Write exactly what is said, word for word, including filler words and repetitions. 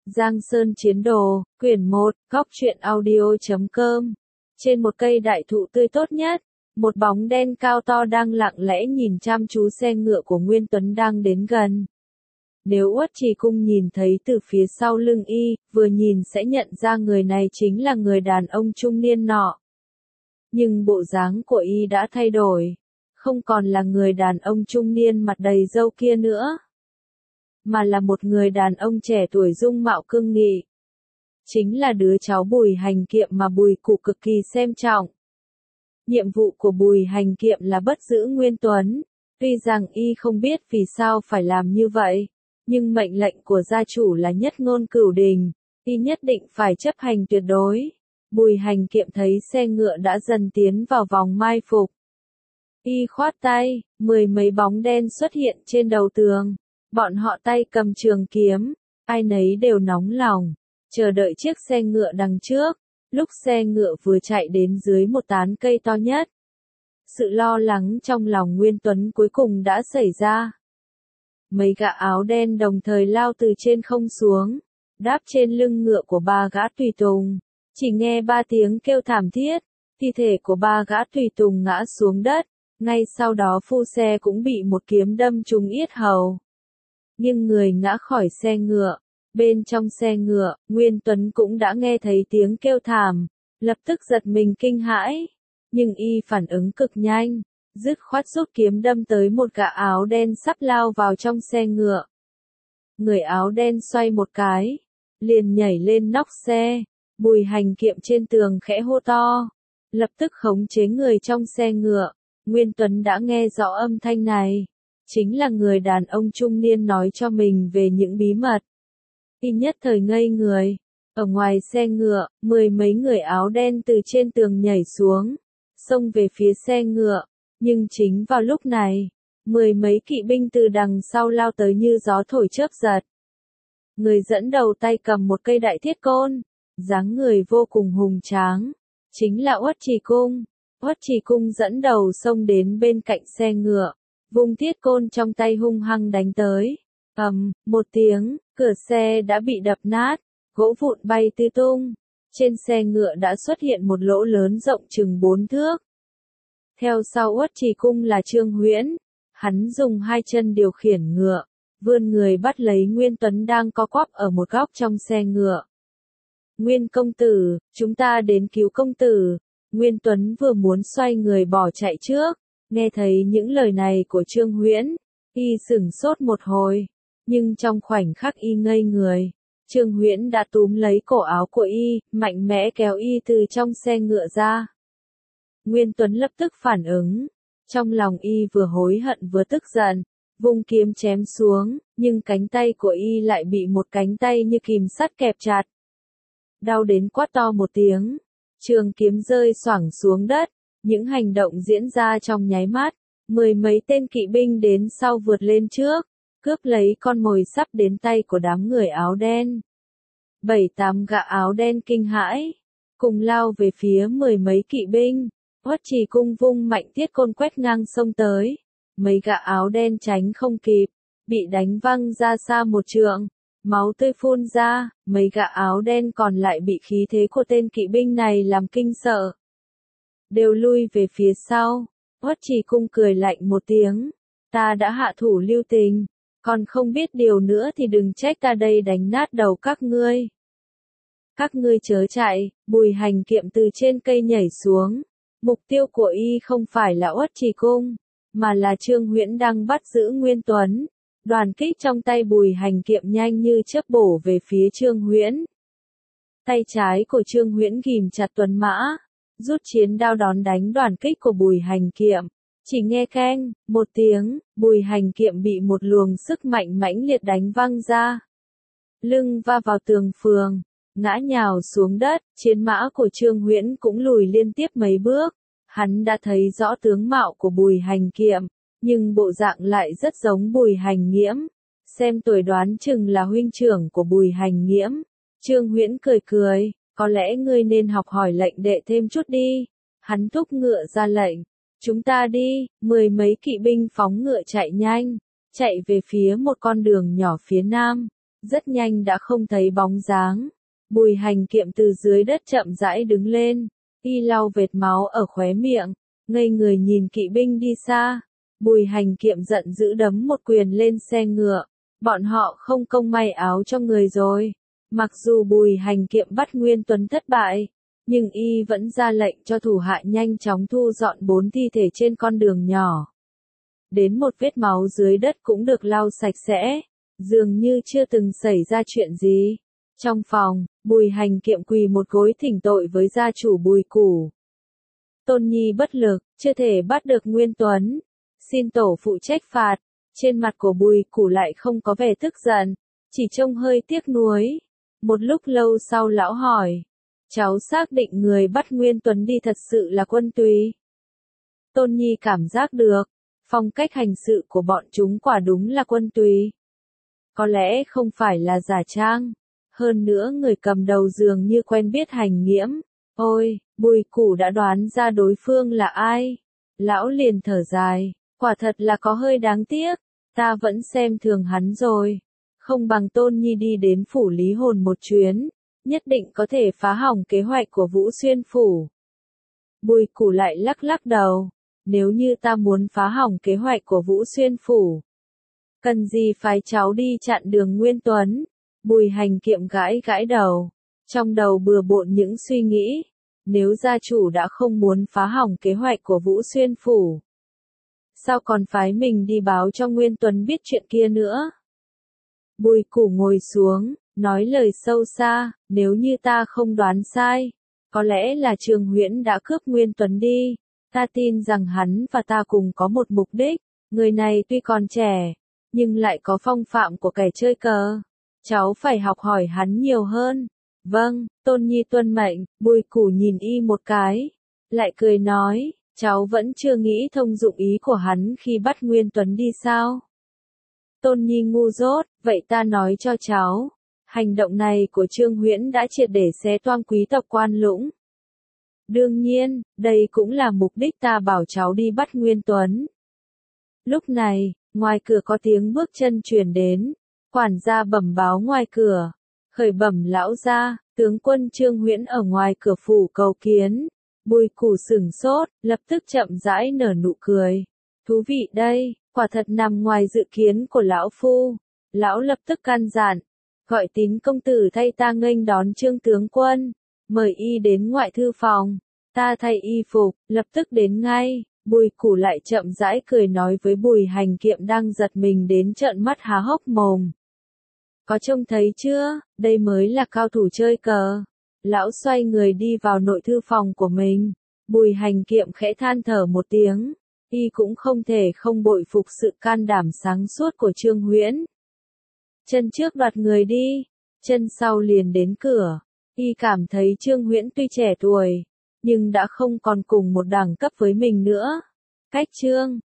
Giang Sơn Chiến Đồ, quyển một, góc truyện audio chấm com. Trên một cây đại thụ tươi tốt nhất, một bóng đen cao to đang lặng lẽ nhìn chăm chú xe ngựa của Nguyên Tuấn đang đến gần. Nếu Uất Trì Cung nhìn thấy từ phía sau lưng y, vừa nhìn sẽ nhận ra người này chính là người đàn ông trung niên nọ. Nhưng bộ dáng của y đã thay đổi, không còn là người đàn ông trung niên mặt đầy râu kia nữa, mà là một người đàn ông trẻ tuổi dung mạo cương nghị. Chính là đứa cháu Bùi Hành Kiệm mà Bùi Cụ cực kỳ xem trọng. Nhiệm vụ của Bùi Hành Kiệm là bắt giữ Nguyên Tuấn, tuy rằng y không biết vì sao phải làm như vậy, nhưng mệnh lệnh của gia chủ là nhất ngôn cửu đình, y nhất định phải chấp hành tuyệt đối. Bùi Hành Kiệm thấy xe ngựa đã dần tiến vào vòng mai phục. Y khoát tay, mười mấy bóng đen xuất hiện trên đầu tường. Bọn họ tay cầm trường kiếm, ai nấy đều nóng lòng, chờ đợi chiếc xe ngựa đằng trước. Lúc xe ngựa vừa chạy đến dưới một tán cây to nhất, sự lo lắng trong lòng Nguyên Tuấn cuối cùng đã xảy ra. Mấy gã áo đen đồng thời lao từ trên không xuống, đáp trên lưng ngựa của ba gã tùy tùng. Chỉ nghe ba tiếng kêu thảm thiết, thi thể của ba gã tùy tùng ngã xuống đất, ngay sau đó phu xe cũng bị một kiếm đâm trúng yết hầu. Nhưng người ngã khỏi xe ngựa, bên trong xe ngựa, Nguyên Tuấn cũng đã nghe thấy tiếng kêu thảm, lập tức giật mình kinh hãi, nhưng y phản ứng cực nhanh, dứt khoát rút kiếm đâm tới một gã áo đen sắp lao vào trong xe ngựa. Người áo đen xoay một cái, liền nhảy lên nóc xe, Bùi Hành Kiệm trên tường khẽ hô to, lập tức khống chế người trong xe ngựa. Nguyên Tuấn đã nghe rõ âm thanh này. Chính là người đàn ông trung niên nói cho mình về những bí mật. Y nhất thời ngây người. Ở ngoài xe ngựa, mười mấy người áo đen từ trên tường nhảy xuống, xông về phía xe ngựa. Nhưng chính vào lúc này, mười mấy kỵ binh từ đằng sau lao tới như gió thổi chớp giật. Người dẫn đầu tay cầm một cây đại thiết côn, dáng người vô cùng hùng tráng, chính là Uất Trì Cung. Uất Trì Cung dẫn đầu xông đến bên cạnh xe ngựa, vung thiết côn trong tay hung hăng đánh tới. Ầm, um, một tiếng, cửa xe đã bị đập nát, gỗ vụn bay tứ tung. Trên xe ngựa đã xuất hiện một lỗ lớn rộng chừng bốn thước. Theo sau Uất Trì Cung là Trương Huyễn, hắn dùng hai chân điều khiển ngựa, vươn người bắt lấy Nguyên Tuấn đang co quắp ở một góc trong xe ngựa. Nguyên công tử, chúng ta đến cứu công tử. Nguyên Tuấn vừa muốn xoay người bỏ chạy trước, nghe thấy những lời này của Trương Huyễn, y sửng sốt một hồi, nhưng trong khoảnh khắc y ngây người, Trương Huyễn đã túm lấy cổ áo của y, mạnh mẽ kéo y từ trong xe ngựa ra. Nguyên Tuấn lập tức phản ứng, trong lòng y vừa hối hận vừa tức giận, vung kiếm chém xuống, nhưng cánh tay của y lại bị một cánh tay như kìm sắt kẹp chặt. Đau đến quát to một tiếng. Trường kiếm rơi xoảng xuống đất, những hành động diễn ra trong nháy mắt, mười mấy tên kỵ binh đến sau vượt lên trước, cướp lấy con mồi sắp đến tay của đám người áo đen. Bảy tám gã áo đen kinh hãi, cùng lao về phía mười mấy kỵ binh. Uất Trì Cung vung mạnh thiết côn quét ngang sông tới, mấy gã áo đen tránh không kịp, bị đánh văng ra xa một trượng. Máu tươi phun ra, mấy gã áo đen còn lại bị khí thế của tên kỵ binh này làm kinh sợ. Đều lui về phía sau. Uất Trì Cung cười lạnh một tiếng. Ta đã hạ thủ lưu tình, còn không biết điều nữa thì đừng trách ta đây đánh nát đầu các ngươi. Các ngươi chớ chạy. Bùi Hành Kiệm từ trên cây nhảy xuống. Mục tiêu của y không phải là Uất Trì Cung, mà là Trương Huyễn đang bắt giữ Nguyên Tuấn. Đoàn kích trong tay Bùi Hành Kiệm nhanh như chớp bổ về phía Trương Huyễn. Tay trái của Trương Huyễn ghìm chặt tuấn mã, rút chiến đao đón đánh đoàn kích của Bùi Hành Kiệm. Chỉ nghe keng, một tiếng, Bùi Hành Kiệm bị một luồng sức mạnh mãnh liệt đánh văng ra. Lưng va vào tường phường, ngã nhào xuống đất, chiến mã của Trương Huyễn cũng lùi liên tiếp mấy bước. Hắn đã thấy rõ tướng mạo của Bùi Hành Kiệm, nhưng bộ dạng lại rất giống Bùi Hành Nghiễm, xem tuổi đoán chừng là huynh trưởng của Bùi Hành Nghiễm. Trương Huyễn cười cười, có lẽ ngươi nên học hỏi lệnh đệ thêm chút đi. Hắn thúc ngựa ra lệnh, chúng ta đi. Mười mấy kỵ binh phóng ngựa chạy nhanh, chạy về phía một con đường nhỏ phía nam. rất nhanh đã không thấy bóng dáng. Bùi Hành Kiệm từ dưới đất chậm rãi đứng lên, y lau vệt máu ở khóe miệng, ngây người nhìn kỵ binh đi xa. Bùi Hành Kiệm giận dữ đấm một quyền lên xe ngựa, bọn họ không công may áo cho người rồi. Mặc dù Bùi Hành Kiệm bắt Nguyên Tuấn thất bại, nhưng y vẫn ra lệnh cho thủ hạ nhanh chóng thu dọn bốn thi thể trên con đường nhỏ. Đến một vết máu dưới đất cũng được lau sạch sẽ, dường như chưa từng xảy ra chuyện gì. Trong phòng, Bùi Hành Kiệm quỳ một gối thỉnh tội với gia chủ Bùi Củ. Tôn Nhi bất lực, chưa thể bắt được Nguyên Tuấn, xin tổ phụ trách phạt. Trên mặt của Bùi Củ lại không có vẻ tức giận, chỉ trông hơi tiếc nuối. Một lúc lâu sau lão hỏi, cháu xác định người bắt Nguyên Tuấn đi thật sự là Quân Tùy. Tôn Nhi cảm giác được, phong cách hành sự của bọn chúng quả đúng là Quân Tùy. Có lẽ không phải là giả trang. Hơn nữa người cầm đầu dường như quen biết Hành Nghiễm. Ôi, Bùi Củ đã đoán ra đối phương là ai. Lão liền thở dài, quả thật là có hơi đáng tiếc, ta vẫn xem thường hắn rồi. Không bằng Tôn Nhi đi đến phủ Lý Hồn một chuyến, nhất định có thể phá hỏng kế hoạch của Vũ Xuyên phủ. Bùi Củ lại lắc lắc đầu, nếu như ta muốn phá hỏng kế hoạch của Vũ Xuyên phủ, cần gì phái cháu đi chặn đường Nguyên Tuấn. Bùi Hành Kiệm gãi gãi đầu, trong đầu bừa bộn những suy nghĩ, nếu gia chủ đã không muốn phá hỏng kế hoạch của Vũ Xuyên phủ, sao còn phái mình đi báo cho Nguyên Tuấn biết chuyện kia nữa. Bùi Củ ngồi xuống, nói lời sâu xa, nếu như ta không đoán sai, có lẽ là Trương Huyễn đã cướp Nguyên Tuấn đi, ta tin rằng hắn và ta cùng có một mục đích, người này tuy còn trẻ, nhưng lại có phong phạm của kẻ chơi cờ. Cháu phải học hỏi hắn nhiều hơn. Vâng, Tôn Nhi tuân mệnh. Bùi Củ nhìn y một cái, lại cười nói, cháu vẫn chưa nghĩ thông dụng ý của hắn khi bắt Nguyên Tuấn đi sao? Tôn Nhi ngu dốt, vậy ta nói cho cháu, hành động này của Trương Huyễn đã triệt để xé toang quý tộc Quan Lũng. Đương nhiên, đây cũng là mục đích ta bảo cháu đi bắt Nguyên Tuấn. Lúc này, ngoài cửa có tiếng bước chân truyền đến. Quản gia bẩm báo ngoài cửa, khởi bẩm lão gia, tướng quân Trương Huyễn ở ngoài cửa phủ cầu kiến. Bùi Củ sửng sốt, lập tức chậm rãi nở nụ cười. Thú vị đây, quả thật nằm ngoài dự kiến của lão phu. Lão lập tức căn dặn, gọi Tín công tử thay ta nghênh đón Trương tướng quân, mời y đến ngoại thư phòng. Ta thay y phục, lập tức đến ngay. Bùi Củ lại chậm rãi cười nói với Bùi Hành Kiệm đang giật mình đến trợn mắt há hốc mồm. Có trông thấy chưa, đây mới là cao thủ chơi cờ. Lão xoay người đi vào nội thư phòng của mình. Bùi Hành Kiệm khẽ than thở một tiếng. Y cũng không thể không bội phục sự can đảm sáng suốt của Trương Huyễn. Chân trước đoạt người đi, chân sau liền đến cửa. Y cảm thấy Trương Huyễn tuy trẻ tuổi, nhưng đã không còn cùng một đẳng cấp với mình nữa. Cách Trương